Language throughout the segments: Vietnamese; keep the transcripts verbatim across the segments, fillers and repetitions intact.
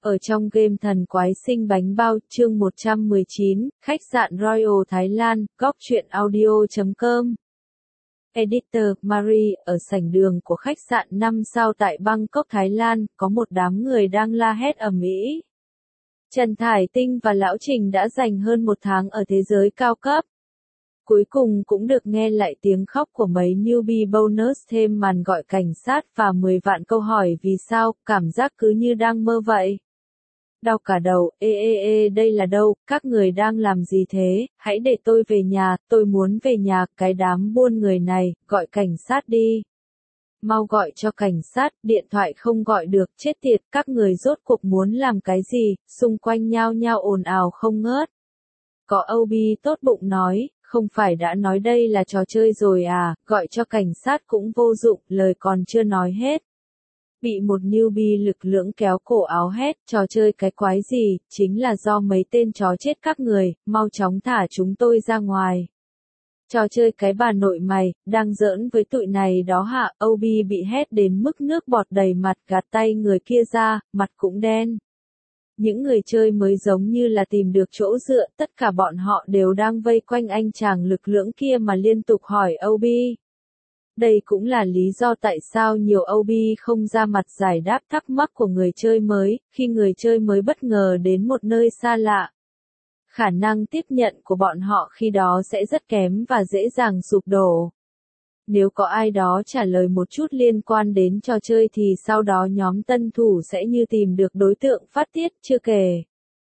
Ở trong game Thần Quái Sinh Bánh Bao, chương một trăm mười chín, khách sạn Royal Thái Lan, góc truyện audio chấm com. Editor, Marie, ở sảnh đường của khách sạn năm sao tại Bangkok, Thái Lan, có một đám người đang la hét ầm ĩ. Trần Thải Tinh và Lão Trình đã dành hơn một tháng ở thế giới cao cấp. Cuối cùng cũng được nghe lại tiếng khóc của mấy newbie bonus, thêm màn gọi cảnh sát và mười vạn câu hỏi vì sao, cảm giác cứ như đang mơ vậy. Đau cả đầu, ê ê ê đây là đâu, các người đang làm gì thế, hãy để tôi về nhà, tôi muốn về nhà, cái đám buôn người này, gọi cảnh sát đi. Mau gọi cho cảnh sát, điện thoại không gọi được, chết tiệt, các người rốt cuộc muốn làm cái gì, xung quanh nhao nhao ồn ào không ngớt. Có ô bê tốt bụng nói, không phải đã nói đây là trò chơi rồi à, gọi cho cảnh sát cũng vô dụng, lời còn chưa nói hết. Bị một newbie lực lưỡng kéo cổ áo hét, trò chơi cái quái gì, chính là do mấy tên chó chết các người, mau chóng thả chúng tôi ra ngoài. Trò chơi cái bà nội mày, đang giỡn với tụi này đó hả, ô bê bị hét đến mức nước bọt đầy mặt, gạt tay người kia ra, mặt cũng đen. Những người chơi mới giống như là tìm được chỗ dựa, tất cả bọn họ đều đang vây quanh anh chàng lực lưỡng kia mà liên tục hỏi ô bê. Đây cũng là lý do tại sao nhiều ô bê không ra mặt giải đáp thắc mắc của người chơi mới, khi người chơi mới bất ngờ đến một nơi xa lạ. Khả năng tiếp nhận của bọn họ khi đó sẽ rất kém và dễ dàng sụp đổ. Nếu có ai đó trả lời một chút liên quan đến trò chơi thì sau đó nhóm tân thủ sẽ như tìm được đối tượng phát tiết, chưa kể.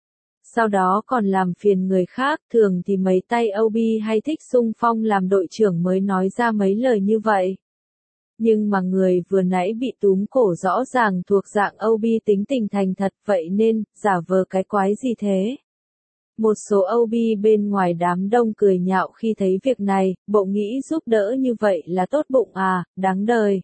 Sau đó còn làm phiền người khác, thường thì mấy tay ô bê hay thích xung phong làm đội trưởng mới nói ra mấy lời như vậy. Nhưng mà người vừa nãy bị túm cổ rõ ràng thuộc dạng ô bê tính tình thành thật, vậy nên, giả vờ cái quái gì thế? Một số ô bê bên ngoài đám đông cười nhạo khi thấy việc này, bộ nghĩ giúp đỡ như vậy là tốt bụng à, đáng đời.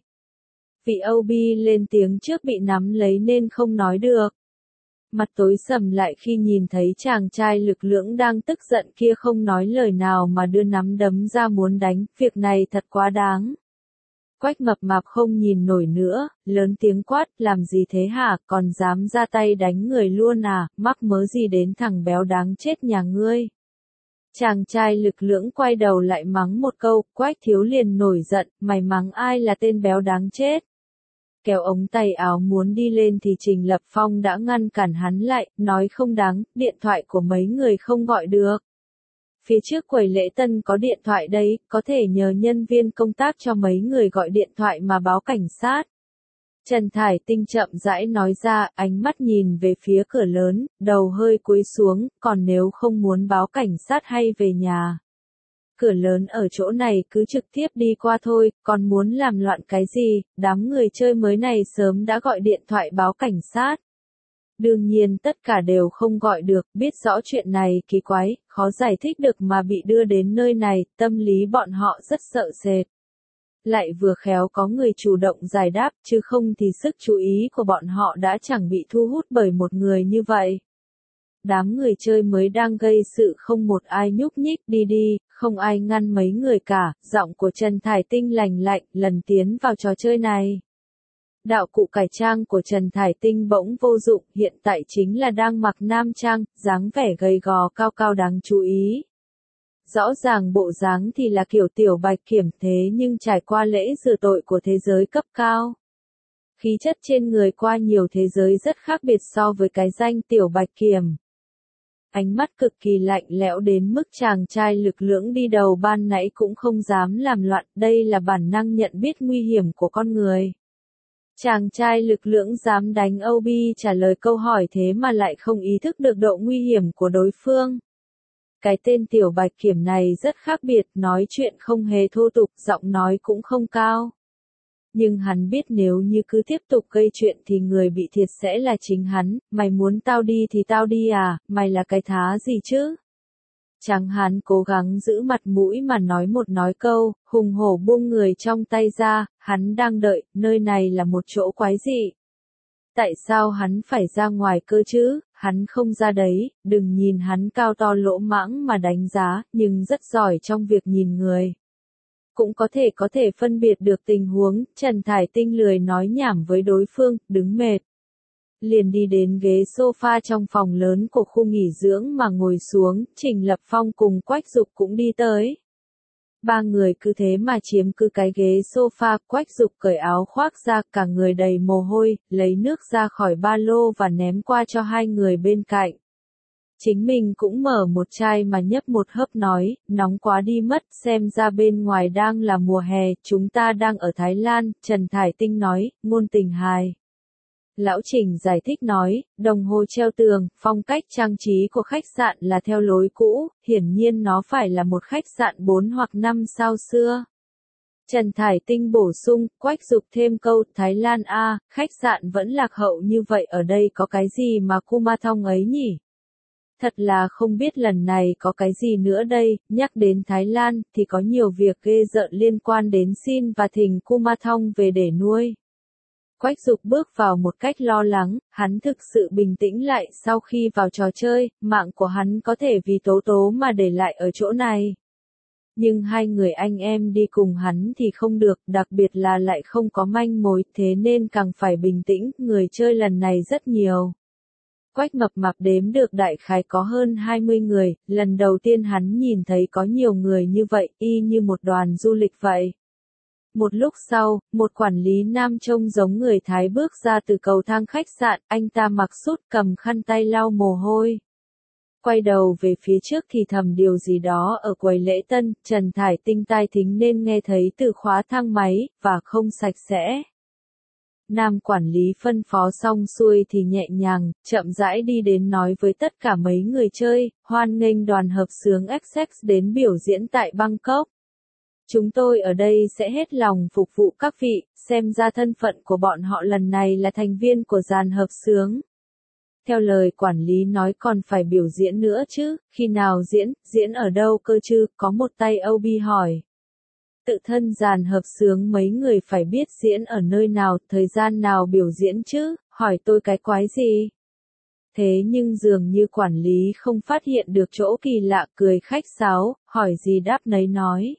Vị ô bê lên tiếng trước bị nắm lấy nên không nói được. Mặt tối sầm lại khi nhìn thấy chàng trai lực lưỡng đang tức giận kia không nói lời nào mà đưa nắm đấm ra muốn đánh, việc này thật quá đáng. Quách mập mạp không nhìn nổi nữa, lớn tiếng quát, làm gì thế hả, còn dám ra tay đánh người luôn à, mắc mớ gì đến thằng béo đáng chết nhà ngươi. Chàng trai lực lưỡng quay đầu lại mắng một câu, Quách thiếu liền nổi giận, mày mắng ai là tên béo đáng chết. Kéo ống tay áo muốn đi lên thì Trình Lập Phong đã ngăn cản hắn lại, nói không đáng, điện thoại của mấy người không gọi được. Phía trước quầy lễ tân có điện thoại đấy, có thể nhờ nhân viên công tác cho mấy người gọi điện thoại mà báo cảnh sát. Trần Thải Tinh chậm rãi nói ra, ánh mắt nhìn về phía cửa lớn, đầu hơi cúi xuống, còn nếu không muốn báo cảnh sát hay về nhà. Cửa lớn ở chỗ này cứ trực tiếp đi qua thôi, còn muốn làm loạn cái gì, đám người chơi mới này sớm đã gọi điện thoại báo cảnh sát. Đương nhiên tất cả đều không gọi được, biết rõ chuyện này kỳ quái, khó giải thích được mà bị đưa đến nơi này, tâm lý bọn họ rất sợ sệt. Lại vừa khéo có người chủ động giải đáp, chứ không thì sức chú ý của bọn họ đã chẳng bị thu hút bởi một người như vậy. Đám người chơi mới đang gây sự không một ai nhúc nhích, đi đi, không ai ngăn mấy người cả, giọng của Trần Thải Tinh lành lạnh, lần tiến vào trò chơi này. Đạo cụ cải trang của Trần Thải Tinh bỗng vô dụng, hiện tại chính là đang mặc nam trang, dáng vẻ gầy gò cao cao đáng chú ý. Rõ ràng bộ dáng thì là kiểu tiểu bạch kiểm thế nhưng trải qua lễ rửa tội của thế giới cấp cao. Khí chất trên người qua nhiều thế giới rất khác biệt so với cái danh tiểu bạch kiểm. Ánh mắt cực kỳ lạnh lẽo đến mức chàng trai lực lưỡng đi đầu ban nãy cũng không dám làm loạn, đây là bản năng nhận biết nguy hiểm của con người. Chàng trai lực lưỡng dám đánh ô bê trả lời câu hỏi thế mà lại không ý thức được độ nguy hiểm của đối phương. Cái tên tiểu bạch kiểm này rất khác biệt, nói chuyện không hề thô tục, giọng nói cũng không cao. Nhưng hắn biết nếu như cứ tiếp tục gây chuyện thì người bị thiệt sẽ là chính hắn, mày muốn tao đi thì tao đi à, mày là cái thá gì chứ? Tráng hán cố gắng giữ mặt mũi mà nói một nói câu, hùng hổ buông người trong tay ra, hắn đang đợi, nơi này là một chỗ quái dị. Tại sao hắn phải ra ngoài cơ chứ, hắn không ra đấy, đừng nhìn hắn cao to lỗ mãng mà đánh giá, nhưng rất giỏi trong việc nhìn người. Cũng có thể có thể phân biệt được tình huống, Trần Thải Tinh lười nói nhảm với đối phương, đứng mệt. liền đi đến ghế sofa trong phòng lớn của khu nghỉ dưỡng mà ngồi xuống, Trình Lập Phong cùng Quách Dục cũng đi tới. Ba người cứ thế mà chiếm cứ cái ghế sofa, Quách Dục cởi áo khoác ra, cả người đầy mồ hôi, lấy nước ra khỏi ba lô và ném qua cho hai người bên cạnh. Chính mình cũng mở một chai mà nhấp một hớp nói, nóng quá đi mất, xem ra bên ngoài đang là mùa hè, chúng ta đang ở Thái Lan, Trần Thải Tinh nói, ngôn tình hài. Lão Trình giải thích nói, đồng hồ treo tường, phong cách trang trí của khách sạn là theo lối cũ, hiển nhiên nó phải là một khách sạn bốn hoặc năm sao xưa. Trần Thải Tinh bổ sung, Quách Dục thêm câu, Thái Lan a, khách sạn vẫn lạc hậu như vậy ở đây có cái gì mà Kumathong ấy nhỉ? Thật là không biết lần này có cái gì nữa đây, nhắc đến Thái Lan thì có nhiều việc ghê rợn liên quan đến xin và thỉnh Kumathong về để nuôi. Quách Dục bước vào một cách lo lắng, hắn thực sự bình tĩnh lại sau khi vào trò chơi, mạng của hắn có thể vì Tố Tố mà để lại ở chỗ này. Nhưng hai người anh em đi cùng hắn thì không được, đặc biệt là lại không có manh mối, thế nên càng phải bình tĩnh, người chơi lần này rất nhiều. Quách Mập Mạp đếm được đại khái có hơn hai mươi người, lần đầu tiên hắn nhìn thấy có nhiều người như vậy, y như một đoàn du lịch vậy. Một lúc sau, một quản lý nam trông giống người Thái bước ra từ cầu thang khách sạn, anh ta mặc sút cầm khăn tay lau mồ hôi. Quay đầu về phía trước thì thầm điều gì đó ở quầy lễ tân, Trần Thải Tinh tai thính nên nghe thấy từ khóa thang máy, và không sạch sẽ. Nam quản lý phân phó xong xuôi thì nhẹ nhàng, chậm rãi đi đến nói với tất cả mấy người chơi, hoan nghênh đoàn hợp xướng ích ích đến biểu diễn tại Bangkok. Chúng tôi ở đây sẽ hết lòng phục vụ các vị, xem ra thân phận của bọn họ lần này là thành viên của dàn hợp xướng. Theo lời quản lý nói còn phải biểu diễn nữa chứ, khi nào diễn, diễn ở đâu cơ chứ, có một tay ô bê hỏi. Tự thân dàn hợp xướng mấy người phải biết diễn ở nơi nào, thời gian nào biểu diễn chứ, hỏi tôi cái quái gì. Thế nhưng dường như quản lý không phát hiện được chỗ kỳ lạ, cười khách sáo, hỏi gì đáp nấy nói.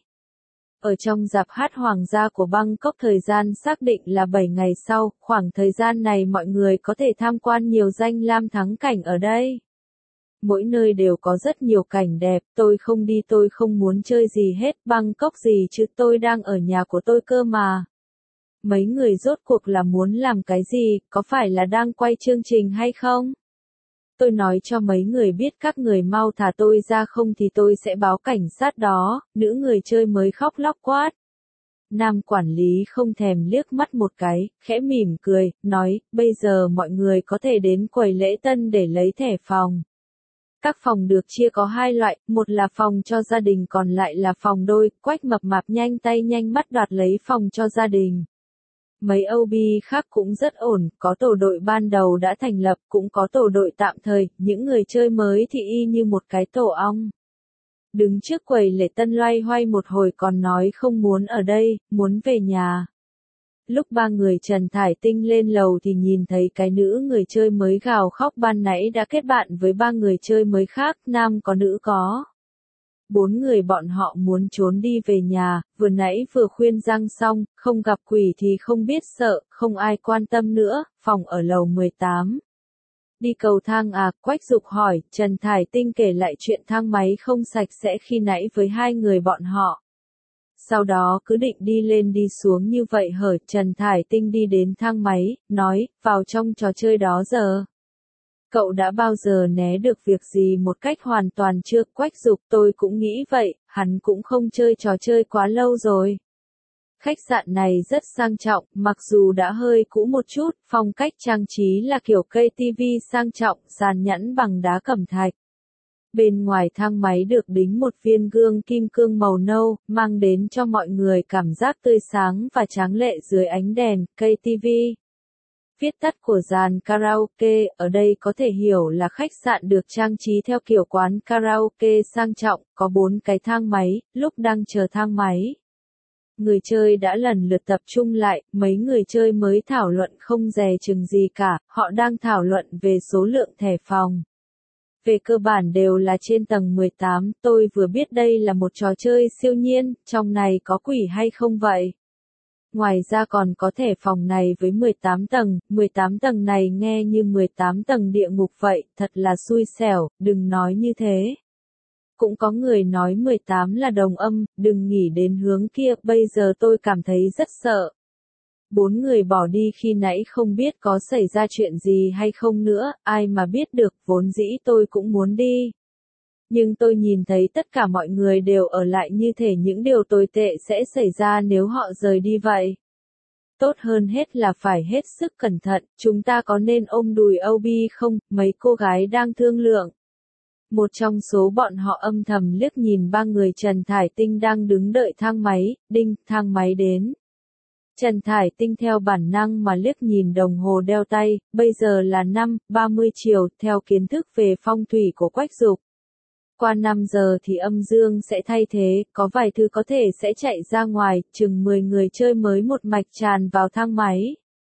Ở trong dạp hát hoàng gia của Bangkok thời gian xác định là bảy ngày sau, khoảng thời gian này mọi người có thể tham quan nhiều danh lam thắng cảnh ở đây. Mỗi nơi đều có rất nhiều cảnh đẹp, tôi không đi tôi không muốn chơi gì hết, Bangkok gì chứ tôi đang ở nhà của tôi cơ mà. Mấy người rốt cuộc là muốn làm cái gì, có phải là đang quay chương trình hay không? Tôi nói cho mấy người biết các người mau thả tôi ra không thì tôi sẽ báo cảnh sát đó, nữ người chơi mới khóc lóc quát. Nam quản lý không thèm liếc mắt một cái, khẽ mỉm cười, nói, bây giờ mọi người có thể đến quầy lễ tân để lấy thẻ phòng. Các phòng được chia có hai loại, một là phòng cho gia đình còn lại là phòng đôi, Quách Mập Mạp nhanh tay nhanh mắt đoạt lấy phòng cho gia đình. Mấy ô bê khác cũng rất ổn, có tổ đội ban đầu đã thành lập, cũng có tổ đội tạm thời, những người chơi mới thì y như một cái tổ ong. Đứng trước quầy lễ tân loay hoay một hồi còn nói không muốn ở đây, muốn về nhà. Lúc ba người Trần Thải Tinh lên lầu thì nhìn thấy cái nữ người chơi mới gào khóc ban nãy đã kết bạn với ba người chơi mới khác, nam có nữ có. Bốn người bọn họ muốn trốn đi về nhà, vừa nãy vừa khuyên răng xong, không gặp quỷ thì không biết sợ, không ai quan tâm nữa, phòng ở lầu mười tám. Đi cầu thang à, Quách Dục hỏi, Trần Thải Tinh kể lại chuyện thang máy không sạch sẽ khi nãy với hai người bọn họ. Sau đó cứ định đi lên đi xuống như vậy hở, Trần Thải Tinh đi đến thang máy, nói, vào trong trò chơi đó giờ. Cậu đã bao giờ né được việc gì một cách hoàn toàn chưa? Quách Dục, tôi cũng nghĩ vậy, hắn cũng không chơi trò chơi quá lâu rồi. Khách sạn này rất sang trọng, mặc dù đã hơi cũ một chút, phong cách trang trí là kiểu cây ti vi sang trọng, dàn nhẵn bằng đá cẩm thạch. Bên ngoài thang máy được đính một viên gương kim cương màu nâu, mang đến cho mọi người cảm giác tươi sáng và tráng lệ dưới ánh đèn, cây ti vi. Viết tắt của dàn karaoke, ở đây có thể hiểu là khách sạn được trang trí theo kiểu quán karaoke sang trọng, có bốn cái thang máy, lúc đang chờ thang máy. Người chơi đã lần lượt tập trung lại, mấy người chơi mới thảo luận không dè chừng gì cả, họ đang thảo luận về số lượng thẻ phòng. Về cơ bản đều là trên tầng mười tám, tôi vừa biết đây là một trò chơi siêu nhiên, trong này có quỷ hay không vậy? Ngoài ra còn có thẻ phòng này với mười tám tầng, mười tám tầng này nghe như mười tám tầng địa ngục vậy, thật là xui xẻo, đừng nói như thế. Cũng có người nói mười tám là đồng âm, đừng nghĩ đến hướng kia, bây giờ tôi cảm thấy rất sợ. Bốn người bỏ đi khi nãy không biết có xảy ra chuyện gì hay không nữa, ai mà biết được, vốn dĩ tôi cũng muốn đi. Nhưng tôi nhìn thấy tất cả mọi người đều ở lại như thể những điều tồi tệ sẽ xảy ra nếu họ rời đi vậy. Tốt hơn hết là phải hết sức cẩn thận, chúng ta có nên ôm đùi Obi không, mấy cô gái đang thương lượng. Một trong số bọn họ âm thầm liếc nhìn ba người Trần Thải Tinh đang đứng đợi thang máy, đinh, thang máy đến. Trần Thải Tinh theo bản năng mà liếc nhìn đồng hồ đeo tay, bây giờ là năm ba mươi chiều, theo kiến thức về phong thủy của Quách Dục. Qua năm giờ thì âm dương sẽ thay thế, có vài thứ có thể sẽ chạy ra ngoài, chừng mười người chơi mới một mạch tràn vào thang máy.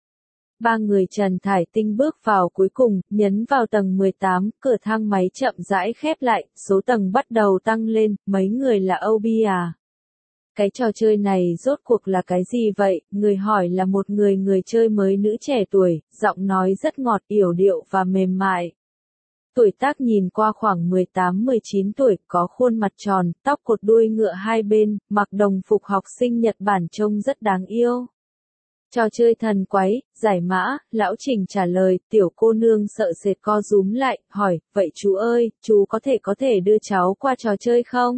Ba người Trần Thải Tinh bước vào cuối cùng, nhấn vào tầng mười tám, cửa thang máy chậm rãi khép lại, số tầng bắt đầu tăng lên, mấy người là Obi à? Cái trò chơi này rốt cuộc là cái gì vậy? Người hỏi là một người người chơi mới nữ trẻ tuổi, giọng nói rất ngọt, yểu điệu và mềm mại. Tuổi tác nhìn qua khoảng mười tám mười chín tuổi, có khuôn mặt tròn, tóc cột đuôi ngựa hai bên, mặc đồng phục học sinh Nhật Bản trông rất đáng yêu. Trò chơi thần quái, giải mã, lão Trình trả lời, tiểu cô nương sợ sệt co rúm lại, hỏi, vậy chú ơi, chú có thể có thể đưa cháu qua trò chơi không?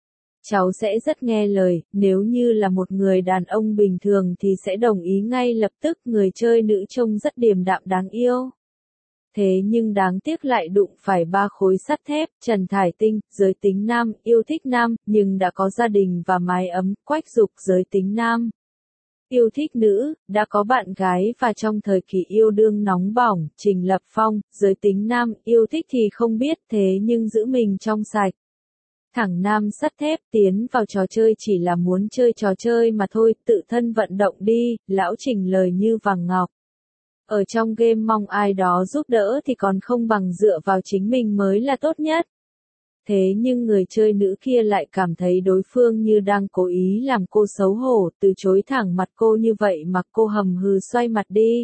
Cháu sẽ rất nghe lời, nếu như là một người đàn ông bình thường thì sẽ đồng ý ngay lập tức, người chơi nữ trông rất điềm đạm đáng yêu. Thế nhưng đáng tiếc lại đụng phải ba khối sắt thép, Trần Thải Tinh, giới tính nam, yêu thích nam, nhưng đã có gia đình và mái ấm, Quách Dục, giới tính nam. Yêu thích nữ, đã có bạn gái và trong thời kỳ yêu đương nóng bỏng, Trình Lập Phong, giới tính nam, yêu thích thì không biết thế nhưng giữ mình trong sạch. Thẳng nam sắt thép tiến vào trò chơi chỉ là muốn chơi trò chơi mà thôi, tự thân vận động đi, lão Trình lời như vàng ngọc. Ở trong game mong ai đó giúp đỡ thì còn không bằng dựa vào chính mình mới là tốt nhất. Thế nhưng người chơi nữ kia lại cảm thấy đối phương như đang cố ý làm cô xấu hổ, từ chối thẳng mặt cô như vậy mà cô hầm hừ xoay mặt đi.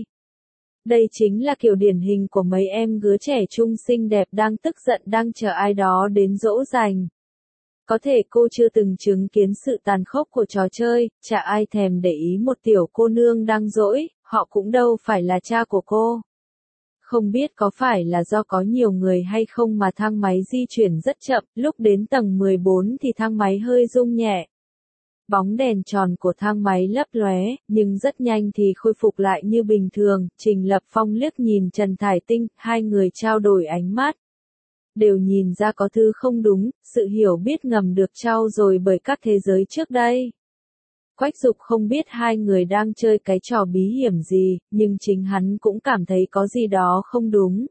Đây chính là kiểu điển hình của mấy em gứa trẻ trung xinh đẹp đang tức giận đang chờ ai đó đến dỗ dành. Có thể cô chưa từng chứng kiến sự tàn khốc của trò chơi, chả ai thèm để ý một tiểu cô nương đang dỗi, họ cũng đâu phải là cha của cô. Không biết có phải là do có nhiều người hay không mà thang máy di chuyển rất chậm, lúc đến tầng mười bốn thì thang máy hơi rung nhẹ. Bóng đèn tròn của thang máy lấp lóe, nhưng rất nhanh thì khôi phục lại như bình thường, Trình Lập Phong liếc nhìn Trần Thải Tinh, hai người trao đổi ánh mắt. Đều nhìn ra có thứ không đúng, sự hiểu biết ngầm được trao dồi bởi các thế giới trước đây. Quách Dục không biết hai người đang chơi cái trò bí hiểm gì, nhưng chính hắn cũng cảm thấy có gì đó không đúng.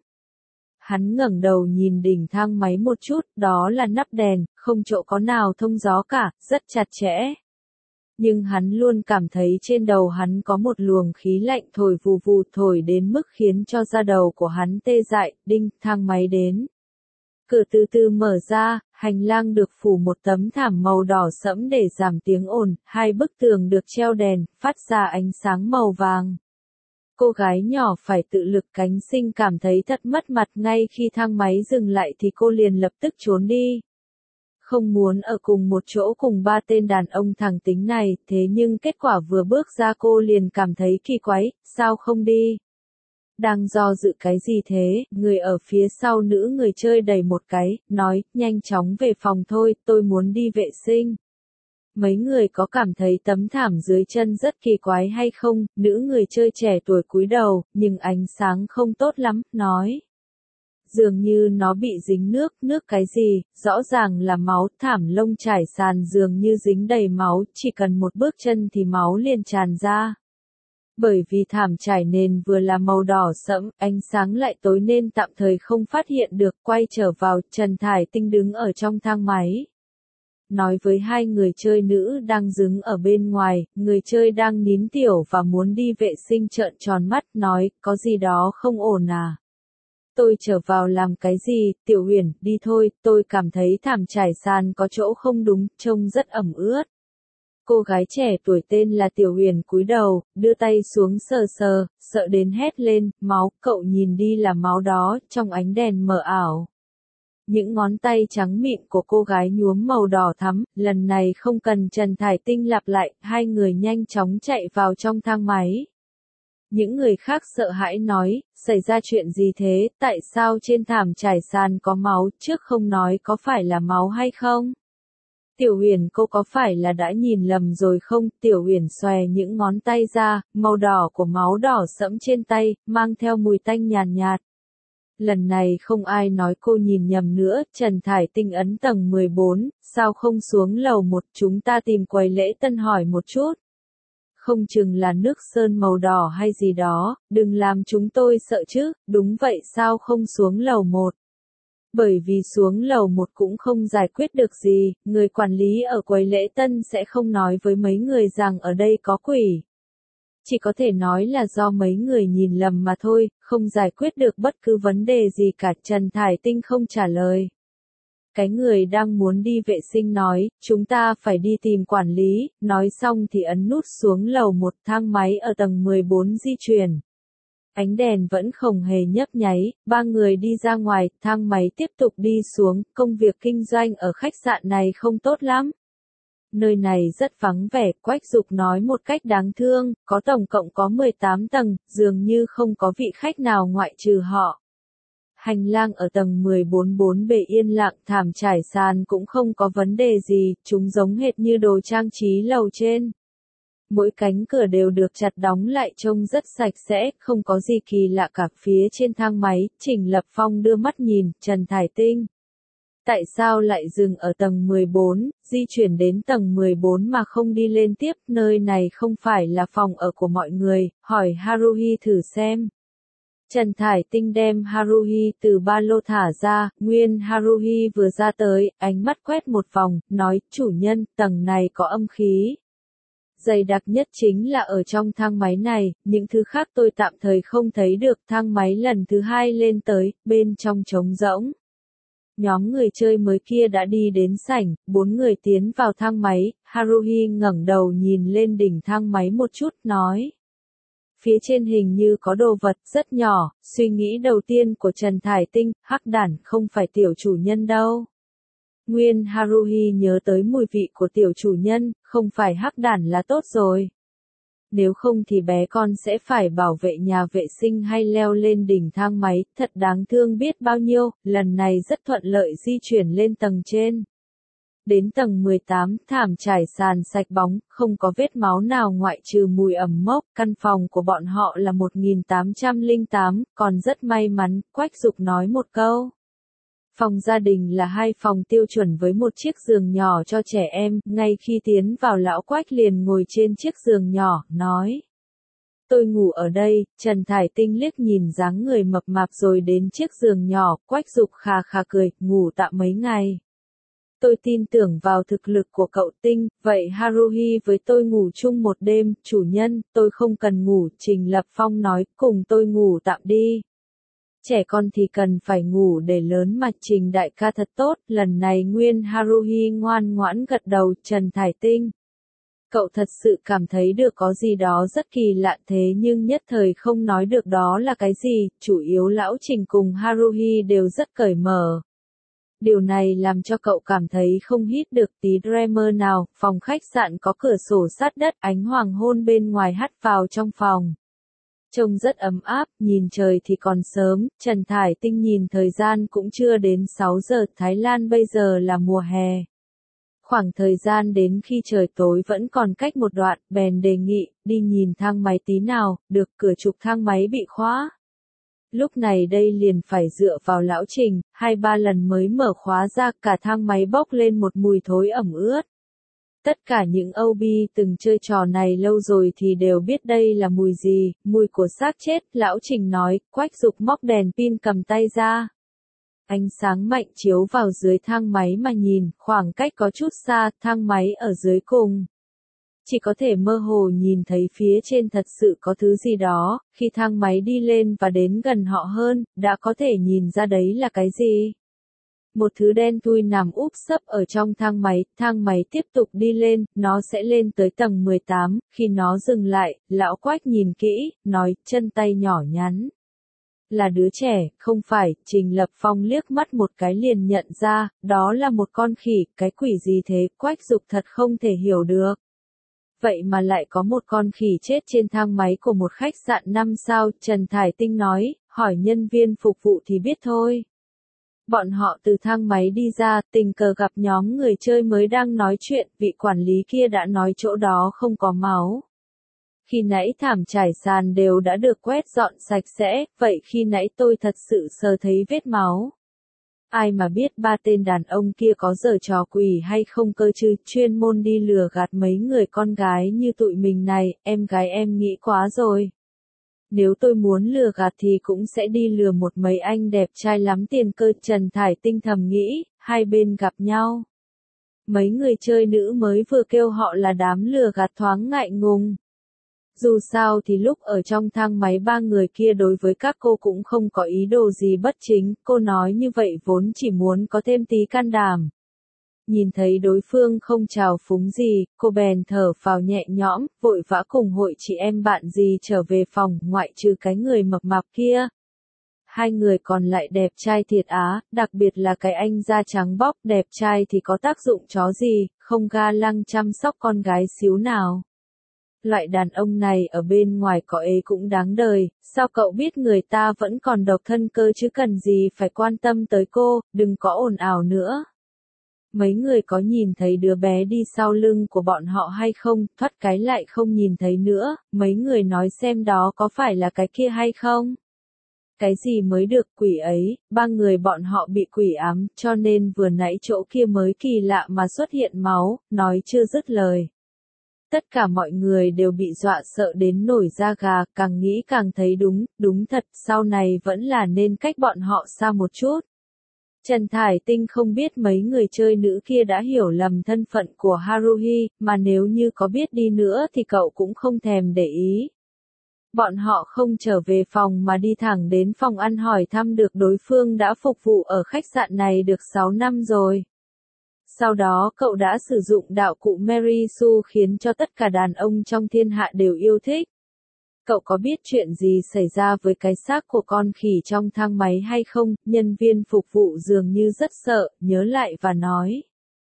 Hắn ngẩng đầu nhìn đỉnh thang máy một chút, đó là nắp đèn, không chỗ có nào thông gió cả, rất chặt chẽ. Nhưng hắn luôn cảm thấy trên đầu hắn có một luồng khí lạnh thổi vù vù thổi đến mức khiến cho da đầu của hắn tê dại, đinh, thang máy đến. Cửa từ từ mở ra, hành lang được phủ một tấm thảm màu đỏ sẫm để giảm tiếng ồn, hai bức tường được treo đèn, phát ra ánh sáng màu vàng. Cô gái nhỏ phải tự lực cánh sinh cảm thấy thật mất mặt ngay khi thang máy dừng lại thì cô liền lập tức trốn đi. Không muốn ở cùng một chỗ cùng ba tên đàn ông thằng tính này, thế nhưng kết quả vừa bước ra cô liền cảm thấy kỳ quái, sao không đi? Đang do dự cái gì thế, người ở phía sau nữ người chơi đẩy một cái, nói, nhanh chóng về phòng thôi, tôi muốn đi vệ sinh. Mấy người có cảm thấy tấm thảm dưới chân rất kỳ quái hay không, nữ người chơi trẻ tuổi cúi đầu, nhưng ánh sáng không tốt lắm, nói. Dường như nó bị dính nước, nước cái gì, rõ ràng là máu, thảm lông trải sàn dường như dính đầy máu, chỉ cần một bước chân thì máu liền tràn ra. Bởi vì thảm trải nền vừa là màu đỏ sẫm, ánh sáng lại tối nên tạm thời không phát hiện được, quay trở vào, Trần Thải Tinh đứng ở trong thang máy. Nói với hai người chơi nữ đang đứng ở bên ngoài, người chơi đang nín tiểu và muốn đi vệ sinh trợn tròn mắt, nói, có gì đó không ổn à? Tôi trở vào làm cái gì, Tiểu Huyền, đi thôi, tôi cảm thấy thảm trải sàn có chỗ không đúng, trông rất ẩm ướt. Cô gái trẻ tuổi tên là Tiểu Huyền cúi đầu, đưa tay xuống sờ sờ, sợ đến hét lên, máu, cậu nhìn đi là máu đó, trong ánh đèn mờ ảo. Những ngón tay trắng mịn của cô gái nhuốm màu đỏ thắm, lần này không cần Trần Thải Tinh lặp lại, hai người nhanh chóng chạy vào trong thang máy. Những người khác sợ hãi nói, xảy ra chuyện gì thế, tại sao trên thảm trải sàn có máu, trước không nói có phải là máu hay không? Tiểu Huyền cô có phải là đã nhìn lầm rồi không? Tiểu Huyền xòe những ngón tay ra, màu đỏ của máu đỏ sẫm trên tay, mang theo mùi tanh nhàn nhạt. Lần này không ai nói cô nhìn nhầm nữa, Trần Thải Tinh ấn tầng mười bốn, sao không xuống lầu một, chúng ta tìm quầy lễ tân hỏi một chút. Không chừng là nước sơn màu đỏ hay gì đó, đừng làm chúng tôi sợ chứ, đúng vậy sao không xuống lầu một. Bởi vì xuống lầu một cũng không giải quyết được gì, người quản lý ở quầy lễ tân sẽ không nói với mấy người rằng ở đây có quỷ. Chỉ có thể nói là do mấy người nhìn lầm mà thôi, không giải quyết được bất cứ vấn đề gì cả. Trần Thải Tinh không trả lời. Cái người đang muốn đi vệ sinh nói, chúng ta phải đi tìm quản lý, nói xong thì ấn nút xuống lầu một, thang máy ở tầng mười bốn di chuyển. Ánh đèn vẫn không hề nhấp nháy, ba người đi ra ngoài, thang máy tiếp tục đi xuống, công việc kinh doanh ở khách sạn này không tốt lắm. Nơi này rất vắng vẻ, Quách Dục nói một cách đáng thương, có tổng cộng có mười tám tầng, dường như không có vị khách nào ngoại trừ họ. Hành lang ở tầng mười bốn bốn bề yên lặng, thảm trải sàn cũng không có vấn đề gì, chúng giống hệt như đồ trang trí lầu trên. Mỗi cánh cửa đều được chặt đóng lại trông rất sạch sẽ, không có gì kỳ lạ cả. Phía trên thang máy, Trình Lập Phong đưa mắt nhìn, Trần Thải Tinh. Tại sao lại dừng ở tầng mười bốn, di chuyển đến tầng mười bốn mà không đi lên tiếp, nơi này không phải là phòng ở của mọi người, hỏi Haruhi thử xem. Trần Thải Tinh đem Haruhi từ ba lô thả ra, nguyên Haruhi vừa ra tới, ánh mắt quét một vòng, nói, chủ nhân, tầng này có âm khí. Dày đặc nhất chính là ở trong thang máy này, những thứ khác tôi tạm thời không thấy được. Thang máy lần thứ hai lên tới, bên trong trống rỗng. Nhóm người chơi mới kia đã đi đến sảnh, bốn người tiến vào thang máy, Haruhi ngẩng đầu nhìn lên đỉnh thang máy một chút, nói. Phía trên hình như có đồ vật rất nhỏ, suy nghĩ đầu tiên của Trần Thải Tinh, hắc đản không phải tiểu chủ nhân đâu. Nguyên Haruhi nhớ tới mùi vị của tiểu chủ nhân, không phải hắc đản là tốt rồi. Nếu không thì bé con sẽ phải bảo vệ nhà vệ sinh hay leo lên đỉnh thang máy, thật đáng thương biết bao nhiêu, lần này rất thuận lợi di chuyển lên tầng trên. Đến tầng mười tám, thảm trải sàn sạch bóng, không có vết máu nào ngoại trừ mùi ẩm mốc, căn phòng của bọn họ là một nghìn tám trăm lẻ tám, còn rất may mắn, Quách Dục nói một câu. Phòng gia đình là hai phòng tiêu chuẩn với một chiếc giường nhỏ cho trẻ em, ngay khi tiến vào lão Quách liền ngồi trên chiếc giường nhỏ, nói. Tôi ngủ ở đây, Trần Thải Tinh liếc nhìn dáng người mập mạp rồi đến chiếc giường nhỏ, Quách Dục khà khà cười, ngủ tạm mấy ngày. Tôi tin tưởng vào thực lực của cậu Tinh, vậy Haruhi với tôi ngủ chung một đêm, chủ nhân, tôi không cần ngủ, Trình Lập Phong nói, cùng tôi ngủ tạm đi. Trẻ con thì cần phải ngủ để lớn mà. Trình đại ca thật tốt, lần này nguyên Haruhi ngoan ngoãn gật đầu. Trần Thải Tinh. Cậu thật sự cảm thấy được có gì đó rất kỳ lạ thế nhưng nhất thời không nói được đó là cái gì, chủ yếu lão Trình cùng Haruhi đều rất cởi mở. Điều này làm cho cậu cảm thấy không hít được tí dreamer nào. Phòng khách sạn có cửa sổ sát đất, ánh hoàng hôn bên ngoài hắt vào trong phòng. Trông rất ấm áp, nhìn trời thì còn sớm, Trần Thải Tinh nhìn thời gian cũng chưa đến sáu giờ, Thái Lan bây giờ là mùa hè. Khoảng thời gian đến khi trời tối vẫn còn cách một đoạn, bèn đề nghị, đi nhìn thang máy tí nào, được, cửa trục thang máy bị khóa. Lúc này đây liền phải dựa vào lão Trình, hai ba lần mới mở khóa ra, cả thang máy bốc lên một mùi thối ẩm ướt. Tất cả những âu bi từng chơi trò này lâu rồi thì đều biết đây là mùi gì, mùi của xác chết, lão Trình nói, Quách Dục móc đèn pin cầm tay ra. Ánh sáng mạnh chiếu vào dưới thang máy mà nhìn, khoảng cách có chút xa, thang máy ở dưới cùng. Chỉ có thể mơ hồ nhìn thấy phía trên thật sự có thứ gì đó, khi thang máy đi lên và đến gần họ hơn, đã có thể nhìn ra đấy là cái gì. Một thứ đen thui nằm úp sấp ở trong thang máy, thang máy tiếp tục đi lên, nó sẽ lên tới tầng mười tám, khi nó dừng lại, lão Quách nhìn kỹ, nói, chân tay nhỏ nhắn. Là đứa trẻ, không phải, Trình Lập Phong liếc mắt một cái liền nhận ra, đó là một con khỉ, cái quỷ gì thế, Quách Dục thật không thể hiểu được. Vậy mà lại có một con khỉ chết trên thang máy của một khách sạn năm sao, Trần Thải Tinh nói, hỏi nhân viên phục vụ thì biết thôi. Bọn họ từ thang máy đi ra, tình cờ gặp nhóm người chơi mới đang nói chuyện, vị quản lý kia đã nói chỗ đó không có máu. Khi nãy thảm trải sàn đều đã được quét dọn sạch sẽ, vậy khi nãy tôi thật sự sờ thấy vết máu. Ai mà biết ba tên đàn ông kia có giở trò quỷ hay không cơ chứ, chuyên môn đi lừa gạt mấy người con gái như tụi mình này, em gái em nghĩ quá rồi. Nếu tôi muốn lừa gạt thì cũng sẽ đi lừa một mấy anh đẹp trai lắm tiền cơ, Trần Thải Tinh thầm nghĩ, hai bên gặp nhau. Mấy người chơi nữ mới vừa kêu họ là đám lừa gạt thoáng ngại ngùng. Dù sao thì lúc ở trong thang máy ba người kia đối với các cô cũng không có ý đồ gì bất chính, cô nói như vậy vốn chỉ muốn có thêm tí can đảm. Nhìn thấy đối phương không trào phúng gì, cô bèn thở phào nhẹ nhõm, vội vã cùng hội chị em bạn gì trở về phòng, ngoại trừ cái người mập mạp kia. Hai người còn lại đẹp trai thiệt á, đặc biệt là cái anh da trắng bóc đẹp trai thì có tác dụng chó gì, không ga lăng chăm sóc con gái xíu nào. Loại đàn ông này ở bên ngoài có ế cũng đáng đời, sao cậu biết người ta vẫn còn độc thân cơ chứ cần gì phải quan tâm tới cô, đừng có ồn ào nữa. Mấy người có nhìn thấy đứa bé đi sau lưng của bọn họ hay không, thoát cái lại không nhìn thấy nữa, mấy người nói xem đó có phải là cái kia hay không? Cái gì mới được quỷ ấy, ba người bọn họ bị quỷ ám, cho nên vừa nãy chỗ kia mới kỳ lạ mà xuất hiện máu, nói chưa dứt lời. Tất cả mọi người đều bị dọa sợ đến nổi da gà, càng nghĩ càng thấy đúng, đúng thật, sau này vẫn là nên cách bọn họ xa một chút. Trần Thải Tinh không biết mấy người chơi nữ kia đã hiểu lầm thân phận của Haruhi, mà nếu như có biết đi nữa thì cậu cũng không thèm để ý. Bọn họ không trở về phòng mà đi thẳng đến phòng ăn hỏi thăm được đối phương đã phục vụ ở khách sạn này được sáu năm rồi. Sau đó cậu đã sử dụng đạo cụ Mary Sue khiến cho tất cả đàn ông trong thiên hạ đều yêu thích. Cậu có biết chuyện gì xảy ra với cái xác của con khỉ trong thang máy hay không? Nhân viên phục vụ dường như rất sợ, nhớ lại và nói.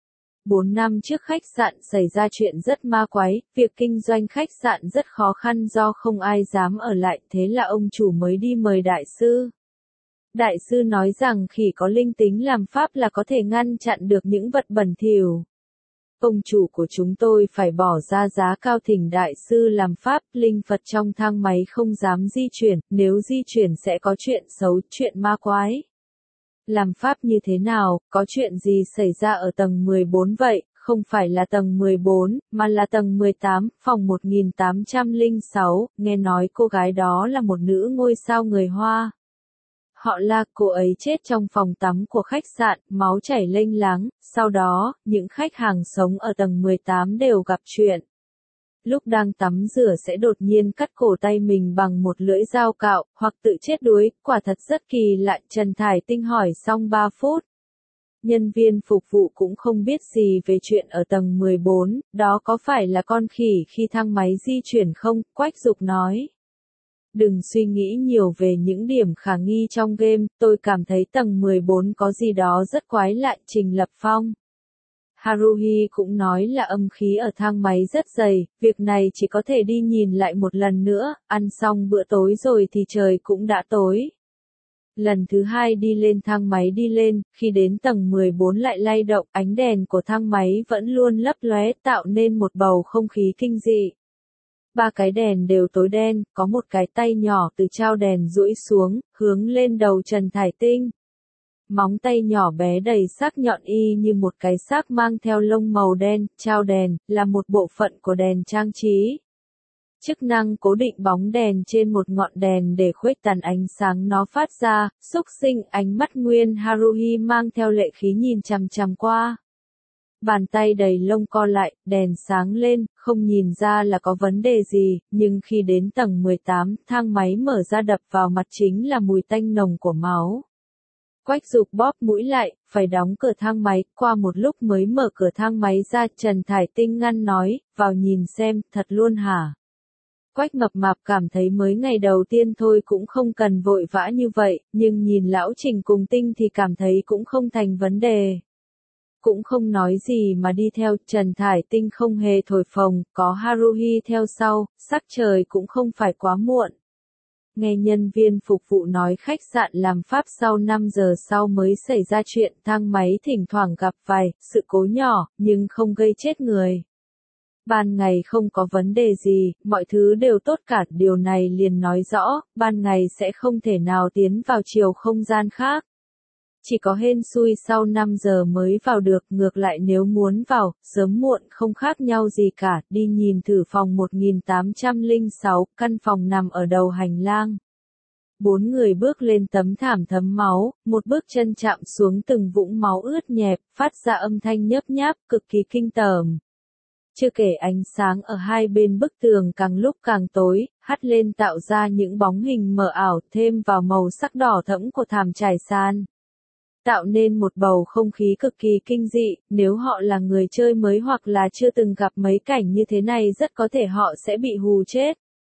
Bốn năm trước khách sạn xảy ra chuyện rất ma quái, việc kinh doanh khách sạn rất khó khăn do không ai dám ở lại, thế là ông chủ mới đi mời đại sư. Đại sư nói rằng khỉ có linh tính làm pháp là có thể ngăn chặn được những vật bẩn thỉu. Ông chủ của chúng tôi phải bỏ ra giá cao thỉnh đại sư làm pháp, linh Phật trong thang máy không dám di chuyển, nếu di chuyển sẽ có chuyện xấu, chuyện ma quái. Làm pháp như thế nào, có chuyện gì xảy ra ở tầng mười bốn vậy, không phải là tầng mười bốn, mà là tầng mười tám, phòng một nghìn tám trăm lẻ sáu, nghe nói cô gái đó là một nữ ngôi sao người Hoa. Họ là cô ấy chết trong phòng tắm của khách sạn, máu chảy lênh láng, sau đó, những khách hàng sống ở tầng mười tám đều gặp chuyện. Lúc đang tắm rửa sẽ đột nhiên cắt cổ tay mình bằng một lưỡi dao cạo, hoặc tự chết đuối, quả thật rất kỳ lạ, Trần Thải Tinh hỏi xong ba phút. Nhân viên phục vụ cũng không biết gì về chuyện ở tầng mười bốn, đó có phải là con khỉ khi thang máy di chuyển không, Quách Dục nói. Đừng suy nghĩ nhiều về những điểm khả nghi trong game, tôi cảm thấy tầng mười bốn có gì đó rất quái lạ, Trình Lập Phong. Haruhi cũng nói là âm khí ở thang máy rất dày, việc này chỉ có thể đi nhìn lại một lần nữa, ăn xong bữa tối rồi thì trời cũng đã tối. Lần thứ hai đi lên thang máy đi lên, khi đến tầng mười bốn lại lay động, ánh đèn của thang máy vẫn luôn lấp lóe tạo nên một bầu không khí kinh dị. Ba cái đèn đều tối đen, có một cái tay nhỏ từ trao đèn duỗi xuống, hướng lên đầu Trần Thải Tinh. Móng tay nhỏ bé đầy sắc nhọn y như một cái xác mang theo lông màu đen, trao đèn, là một bộ phận của đèn trang trí. Chức năng cố định bóng đèn trên một ngọn đèn để khuếch tán ánh sáng nó phát ra, xúc sinh ánh mắt nguyên Haruhi mang theo lệ khí nhìn chằm chằm qua. Bàn tay đầy lông co lại, đèn sáng lên, không nhìn ra là có vấn đề gì, nhưng khi đến tầng mười tám, thang máy mở ra đập vào mặt chính là mùi tanh nồng của máu. Quách Dục bóp mũi lại, phải đóng cửa thang máy, qua một lúc mới mở cửa thang máy ra, Trần Thải Tinh ngăn nói, vào nhìn xem, thật luôn hả? Quách Mập Mạp cảm thấy mới ngày đầu tiên thôi cũng không cần vội vã như vậy, nhưng nhìn lão Trình cùng Tinh thì cảm thấy cũng không thành vấn đề. Cũng không nói gì mà đi theo, Trần Thải Tinh không hề thổi phồng, có Haruhi theo sau, sắc trời cũng không phải quá muộn. Nghe nhân viên phục vụ nói khách sạn làm Pháp sau năm giờ sau mới xảy ra chuyện, thang máy thỉnh thoảng gặp vài sự cố nhỏ, nhưng không gây chết người. Ban ngày không có vấn đề gì, mọi thứ đều tốt cả, điều này liền nói rõ, ban ngày sẽ không thể nào tiến vào chiều không gian khác. Chỉ có hên xui sau năm giờ mới vào được, ngược lại nếu muốn vào, sớm muộn không khác nhau gì cả, đi nhìn thử phòng một nghìn tám trăm lẻ sáu, căn phòng nằm ở đầu hành lang. Bốn người bước lên tấm thảm thấm máu, một bước chân chạm xuống từng vũng máu ướt nhẹp, phát ra âm thanh nhấp nháp, cực kỳ kinh tởm. Chưa kể ánh sáng ở hai bên bức tường càng lúc càng tối, hắt lên tạo ra những bóng hình mờ ảo, thêm vào màu sắc đỏ thẫm của thảm trải sàn. Tạo nên một bầu không khí cực kỳ kinh dị, nếu họ là người chơi mới hoặc là chưa từng gặp mấy cảnh như thế này rất có thể họ sẽ bị hù chết.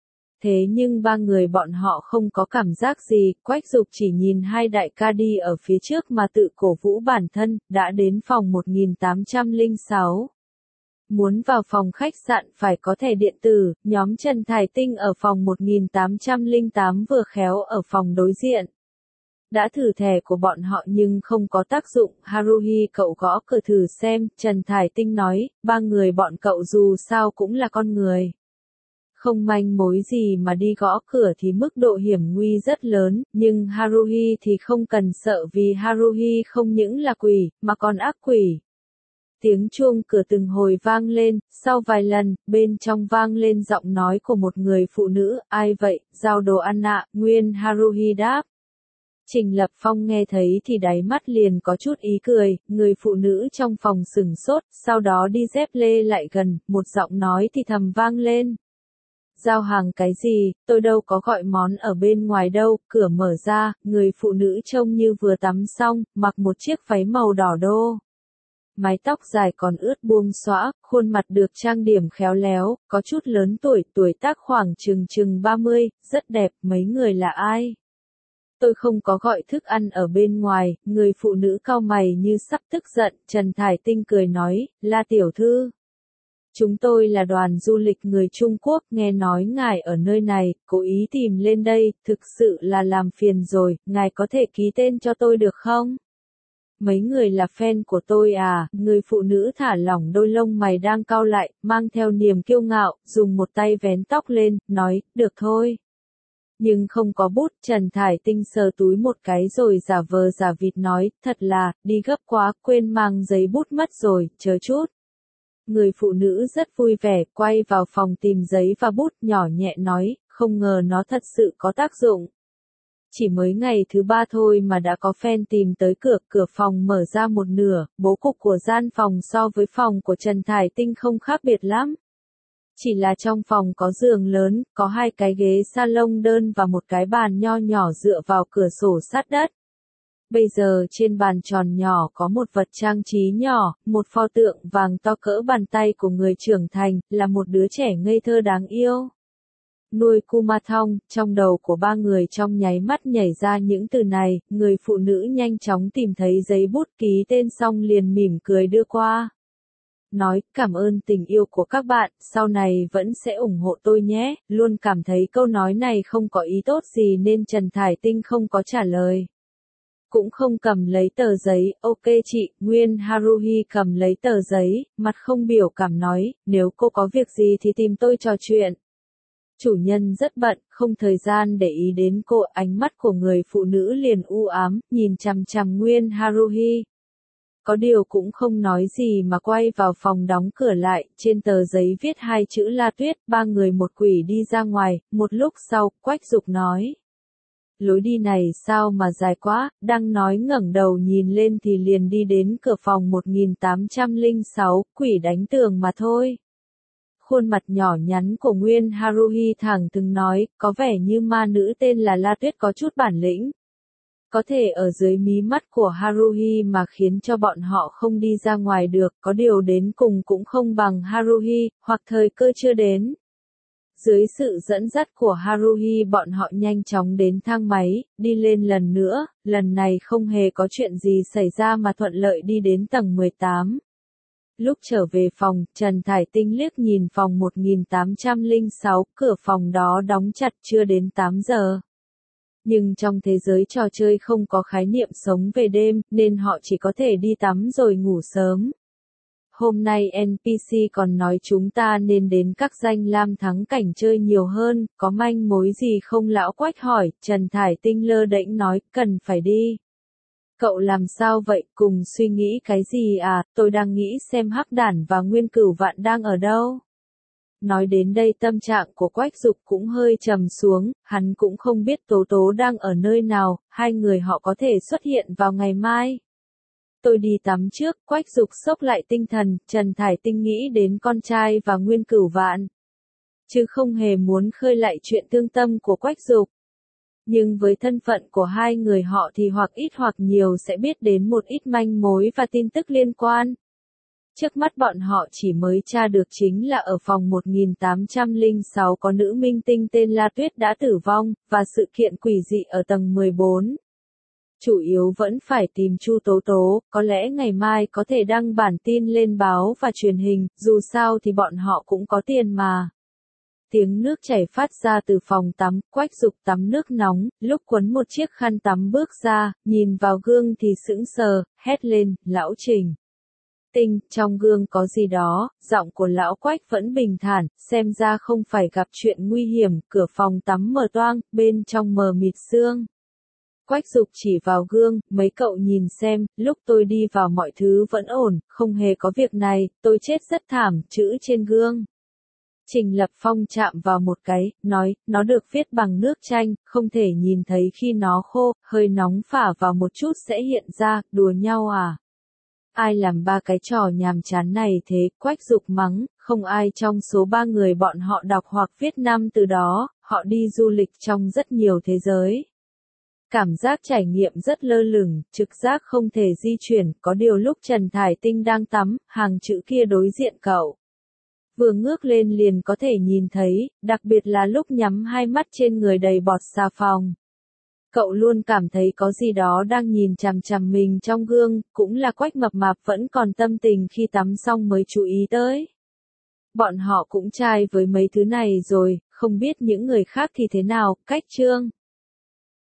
Thế nhưng ba người bọn họ không có cảm giác gì, Quách Dục chỉ nhìn hai đại ca đi ở phía trước mà tự cổ vũ bản thân, đã đến phòng một nghìn tám trăm lẻ sáu. Muốn vào phòng khách sạn phải có thẻ điện tử, nhóm Trần Thải Tinh ở phòng một nghìn tám trăm lẻ tám vừa khéo ở phòng đối diện. Đã thử thẻ của bọn họ nhưng không có tác dụng, Haruhi cậu gõ cửa thử xem, Trần Thải Tinh nói, ba người bọn cậu dù sao cũng là con người. Không manh mối gì mà đi gõ cửa thì mức độ hiểm nguy rất lớn, nhưng Haruhi thì không cần sợ vì Haruhi không những là quỷ, mà còn ác quỷ. Tiếng chuông cửa từng hồi vang lên, sau vài lần, bên trong vang lên giọng nói của một người phụ nữ, ai vậy, giao đồ ăn ạ, Nguyên Haruhi đáp. Trình Lập Phong nghe thấy thì đáy mắt liền có chút ý cười, người phụ nữ trong phòng sửng sốt, sau đó đi dép lê lại gần, một giọng nói thì thầm vang lên. Giao hàng cái gì, tôi đâu có gọi món ở bên ngoài đâu, cửa mở ra, người phụ nữ trông như vừa tắm xong, mặc một chiếc váy màu đỏ đô. Mái tóc dài còn ướt buông xõa, khuôn mặt được trang điểm khéo léo, có chút lớn tuổi, tuổi tác khoảng chừng chừng ba mươi, rất đẹp, mấy người là ai? Tôi không có gọi thức ăn ở bên ngoài, người phụ nữ cau mày như sắp tức giận, Trần Thải Tinh cười nói, La tiểu thư. Chúng tôi là đoàn du lịch người Trung Quốc, nghe nói ngài ở nơi này, cố ý tìm lên đây, thực sự là làm phiền rồi, ngài có thể ký tên cho tôi được không? Mấy người là fan của tôi à, người phụ nữ thả lỏng đôi lông mày đang cau lại, mang theo niềm kiêu ngạo, dùng một tay vén tóc lên, nói, được thôi. Nhưng không có bút, Trần Thải Tinh sờ túi một cái rồi giả vờ giả vịt nói, thật là, đi gấp quá, quên mang giấy bút mất rồi, chờ chút. Người phụ nữ rất vui vẻ, quay vào phòng tìm giấy và bút, nhỏ nhẹ nói, không ngờ nó thật sự có tác dụng. Chỉ mới ngày thứ ba thôi mà đã có fan tìm tới cửa, cửa phòng mở ra một nửa, bố cục của gian phòng so với phòng của Trần Thải Tinh không khác biệt lắm. Chỉ là trong phòng có giường lớn, có hai cái ghế salon đơn và một cái bàn nho nhỏ dựa vào cửa sổ sát đất. Bây giờ trên bàn tròn nhỏ có một vật trang trí nhỏ, một pho tượng vàng to cỡ bàn tay của người trưởng thành, là một đứa trẻ ngây thơ đáng yêu. Nuôi Kumathong, trong đầu của ba người trong nháy mắt nhảy ra những từ này, người phụ nữ nhanh chóng tìm thấy giấy bút ký tên xong liền mỉm cười đưa qua. Nói, cảm ơn tình yêu của các bạn, sau này vẫn sẽ ủng hộ tôi nhé, luôn cảm thấy câu nói này không có ý tốt gì nên Trần Thải Tinh không có trả lời. Cũng không cầm lấy tờ giấy, ok chị, Nguyên Haruhi cầm lấy tờ giấy, mặt không biểu cảm nói, nếu cô có việc gì thì tìm tôi trò chuyện. Chủ nhân rất bận, không thời gian để ý đến cô, ánh mắt của người phụ nữ liền u ám, nhìn chằm chằm Nguyên Haruhi. Có điều cũng không nói gì mà quay vào phòng đóng cửa lại, trên tờ giấy viết hai chữ La Tuyết, ba người một quỷ đi ra ngoài, một lúc sau, Quách Dục nói. Lối đi này sao mà dài quá, đang nói ngẩng đầu nhìn lên thì liền đi đến cửa phòng một nghìn tám trăm lẻ sáu, quỷ đánh tường mà thôi. Khuôn mặt nhỏ nhắn của Nguyên Haruhi thẳng thừng nói, có vẻ như ma nữ tên là La Tuyết có chút bản lĩnh. Có thể ở dưới mí mắt của Haruhi mà khiến cho bọn họ không đi ra ngoài được, có điều đến cùng cũng không bằng Haruhi, hoặc thời cơ chưa đến. Dưới sự dẫn dắt của Haruhi bọn họ nhanh chóng đến thang máy, đi lên lần nữa, lần này không hề có chuyện gì xảy ra mà thuận lợi đi đến tầng mười tám. Lúc trở về phòng, Trần Thải Tinh liếc nhìn phòng một nghìn tám trăm lẻ sáu, cửa phòng đó đóng chặt chưa đến tám giờ. Nhưng trong thế giới trò chơi không có khái niệm sống về đêm, nên họ chỉ có thể đi tắm rồi ngủ sớm. Hôm nay en pê xê còn nói chúng ta nên đến các danh lam thắng cảnh chơi nhiều hơn, có manh mối gì không? Lão Quách hỏi. Trần Thải Tinh lơ đễnh nói, cần phải đi. Cậu làm sao vậy, cùng suy nghĩ cái gì à, tôi đang nghĩ xem Hắc Đản và Nguyên Cửu Vạn đang ở đâu. Nói đến đây tâm trạng của Quách Dục cũng hơi trầm xuống, hắn cũng không biết Tố Tố đang ở nơi nào, hai người họ có thể xuất hiện vào ngày mai. Tôi đi tắm trước, Quách Dục xốc lại tinh thần, Trần Thải Tinh nghĩ đến con trai và Nguyên Cửu Vạn. Chứ không hề muốn khơi lại chuyện thương tâm của Quách Dục. Nhưng với thân phận của hai người họ thì hoặc ít hoặc nhiều sẽ biết đến một ít manh mối và tin tức liên quan. Trước mắt bọn họ chỉ mới tra được chính là ở phòng một nghìn tám trăm lẻ sáu có nữ minh tinh tên La Tuyết đã tử vong, và sự kiện quỷ dị ở tầng mười bốn. Chủ yếu vẫn phải tìm Chu Tố Tố, có lẽ ngày mai có thể đăng bản tin lên báo và truyền hình, dù sao thì bọn họ cũng có tiền mà. Tiếng nước chảy phát ra từ phòng tắm, Quách Dục tắm nước nóng, lúc quấn một chiếc khăn tắm bước ra, nhìn vào gương thì sững sờ, hét lên, lão Trình. Tinh, trong gương có gì đó, giọng của lão Quách vẫn bình thản, xem ra không phải gặp chuyện nguy hiểm, cửa phòng tắm mở toang, bên trong mờ mịt sương. Quách Dục chỉ vào gương, mấy cậu nhìn xem, lúc tôi đi vào mọi thứ vẫn ổn, không hề có việc này, tôi chết rất thảm, chữ trên gương. Trình Lập Phong chạm vào một cái, nói, nó được viết bằng nước chanh, không thể nhìn thấy khi nó khô, hơi nóng phả vào một chút sẽ hiện ra, đùa nhau à? Ai làm ba cái trò nhàm chán này thế? Quách Dục mắng, không ai trong số ba người bọn họ đọc hoặc viết năm từ đó, họ đi du lịch trong rất nhiều thế giới. Cảm giác trải nghiệm rất lơ lửng, trực giác không thể di chuyển, có điều lúc Trần Thải Tinh đang tắm, hàng chữ kia đối diện cậu. Vừa ngước lên liền có thể nhìn thấy, đặc biệt là lúc nhắm hai mắt trên người đầy bọt xà phòng. Cậu luôn cảm thấy có gì đó đang nhìn chằm chằm mình trong gương, cũng là Quách mập mạp vẫn còn tâm tình khi tắm xong mới chú ý tới. Bọn họ cũng trai với mấy thứ này rồi, không biết những người khác thì thế nào, Cách Trương.